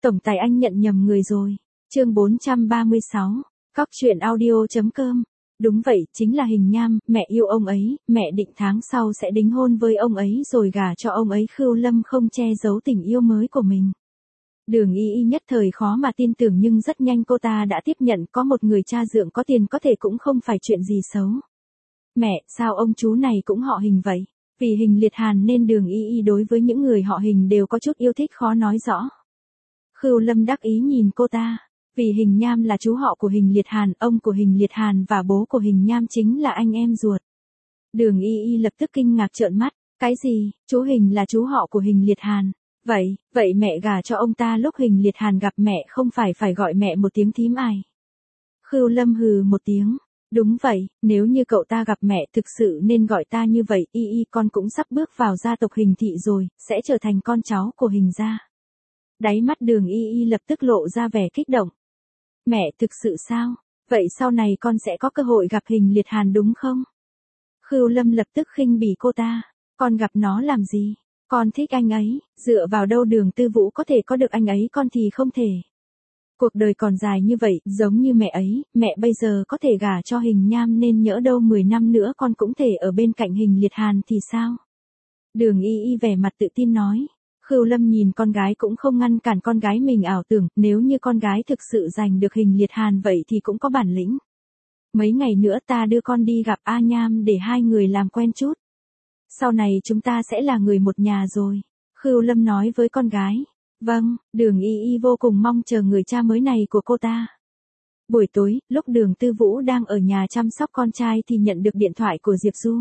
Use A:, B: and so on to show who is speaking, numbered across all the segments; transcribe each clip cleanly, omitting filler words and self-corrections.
A: Tổng tài anh nhận nhầm người rồi. Chương 436. Cóc truyện audio.com. Đúng vậy, chính là Hình Nham, mẹ yêu ông ấy, mẹ định tháng sau sẽ đính hôn với ông ấy rồi gả cho ông ấy. Khưu Lâm không che giấu tình yêu mới của mình. Đường Y Y nhất thời khó mà tin tưởng, nhưng rất nhanh cô ta đã tiếp nhận có một người cha dượng có tiền có thể cũng không phải chuyện gì xấu. Mẹ, sao ông chú này cũng họ Hình vậy? Vì Hình Liệt Hàn nên Đường Y Y đối với những người họ Hình đều có chút yêu thích khó nói rõ. Khưu Lâm đắc ý nhìn cô ta. Vì Hình Nham là chú họ của Hình Liệt Hàn, ông của Hình Liệt Hàn và bố của Hình Nham chính là anh em ruột. Đường Y Y lập tức kinh ngạc trợn mắt. Cái gì, chú Hình là chú họ của Hình Liệt Hàn? Vậy mẹ gả cho ông ta lúc Hình Liệt Hàn gặp mẹ không phải gọi mẹ một tiếng thím ai? Khưu Lâm hừ một tiếng. Đúng vậy, nếu như cậu ta gặp mẹ thực sự nên gọi ta như vậy. Y Y, con cũng sắp bước vào gia tộc Hình thị rồi, sẽ trở thành con cháu của Hình gia. Đáy mắt Đường Y Y lập tức lộ ra vẻ kích động. Mẹ, thực sự sao? Vậy sau này con sẽ có cơ hội gặp Hình Liệt Hàn đúng không? Khưu Lâm lập tức khinh bỉ cô ta. Con gặp nó làm gì? Con thích anh ấy, dựa vào đâu Đường Tư Vũ có thể có được anh ấy, con thì không thể. Cuộc đời còn dài như vậy, giống như mẹ ấy, mẹ bây giờ có thể gả cho Hình Nham nên nhỡ đâu 10 năm nữa con cũng thể ở bên cạnh Hình Liệt Hàn thì sao? Đường Y Y vẻ mặt tự tin nói. Khưu Lâm nhìn con gái cũng không ngăn cản con gái mình, ảo tưởng nếu như con gái thực sự giành được Hình Liệt Hàn vậy thì cũng có bản lĩnh. Mấy ngày nữa ta đưa con đi gặp A Nham để hai người làm quen chút. Sau này chúng ta sẽ là người một nhà rồi. Khưu Lâm nói với con gái. Vâng, Đường Y Y vô cùng mong chờ người cha mới này của cô ta. Buổi tối, lúc Đường Tư Vũ đang ở nhà chăm sóc con trai thì nhận được điện thoại của Diệp Du.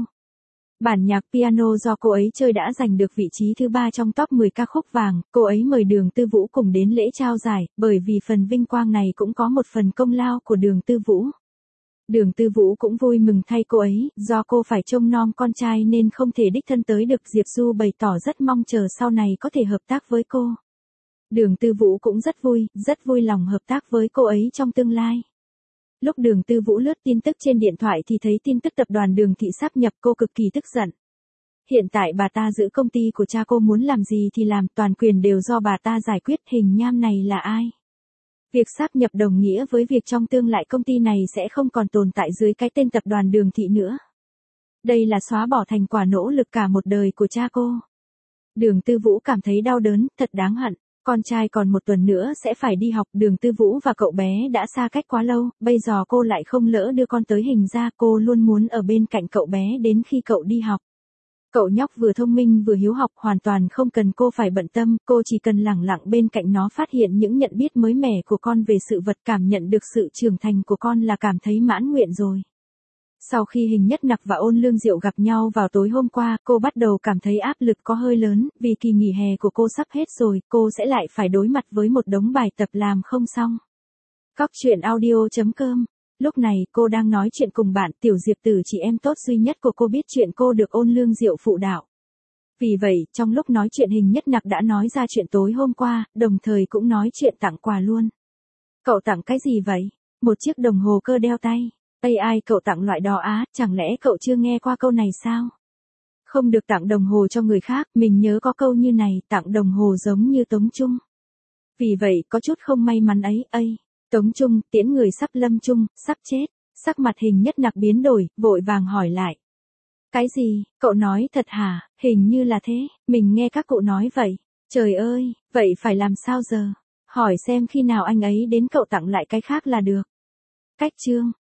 A: Bản nhạc piano do cô ấy chơi đã giành được vị trí thứ 3 trong top 10 ca khúc vàng. Cô ấy mời Đường Tư Vũ cùng đến lễ trao giải, bởi vì phần vinh quang này cũng có một phần công lao của Đường Tư Vũ. Đường Tư Vũ cũng vui mừng thay cô ấy, do cô phải trông nom con trai nên không thể đích thân tới được. Diệp Du bày tỏ rất mong chờ sau này có thể hợp tác với cô. Đường Tư Vũ cũng rất vui lòng hợp tác với cô ấy trong tương lai. Lúc Đường Tư Vũ lướt tin tức trên điện thoại thì thấy tin tức tập đoàn Đường thị sáp nhập, cô cực kỳ tức giận. Hiện tại bà ta giữ công ty của cha cô, muốn làm gì thì làm, toàn quyền đều do bà ta giải quyết. Hình Nham này là ai? Việc sáp nhập đồng nghĩa với việc trong tương lai công ty này sẽ không còn tồn tại dưới cái tên tập đoàn Đường thị nữa. Đây là xóa bỏ thành quả nỗ lực cả một đời của cha cô. Đường Tư Vũ cảm thấy đau đớn, thật đáng hận. Con trai còn một tuần nữa sẽ phải đi học. Đường Tư Vũ và cậu bé đã xa cách quá lâu, bây giờ cô lại không lỡ đưa con tới Hình gia. Cô luôn muốn ở bên cạnh cậu bé đến khi cậu đi học. Cậu nhóc vừa thông minh vừa hiếu học, hoàn toàn không cần cô phải bận tâm, cô chỉ cần lẳng lặng bên cạnh nó, phát hiện những nhận biết mới mẻ của con về sự vật, cảm nhận được sự trưởng thành của con là cảm thấy mãn nguyện rồi. Sau khi Hình Nhất Nặc và Ôn Lương Diệu gặp nhau vào tối hôm qua, cô bắt đầu cảm thấy áp lực có hơi lớn, vì kỳ nghỉ hè của cô sắp hết rồi, cô sẽ lại phải đối mặt với một đống bài tập làm không xong. Cóc truyện audio.com. Lúc này, cô đang nói chuyện cùng bạn Tiểu Diệp Tử, chị em tốt duy nhất của cô, biết chuyện cô được Ôn Lương Diệu phụ đạo. Vì vậy, trong lúc nói chuyện Hình Nhất Nặc đã nói ra chuyện tối hôm qua, đồng thời cũng nói chuyện tặng quà luôn. Cậu tặng cái gì vậy? Một chiếc đồng hồ cơ đeo tay. AI, cậu tặng loại đó á, chẳng lẽ cậu chưa nghe qua câu này sao? Không được tặng đồng hồ cho người khác, mình nhớ có câu như này, tặng đồng hồ giống như Tống Trung. Vì vậy, có chút không may mắn ấy. Tống Trung, tiễn người sắp lâm chung, sắp chết. Sắc mặt Hình Nhất Nặc biến đổi, vội vàng hỏi lại. Cái gì, cậu nói thật hả? Hình như là thế, mình nghe các cụ nói vậy. Trời ơi, vậy phải làm sao giờ? Hỏi xem khi nào anh ấy đến cậu tặng lại cái khác là được. Cách chương.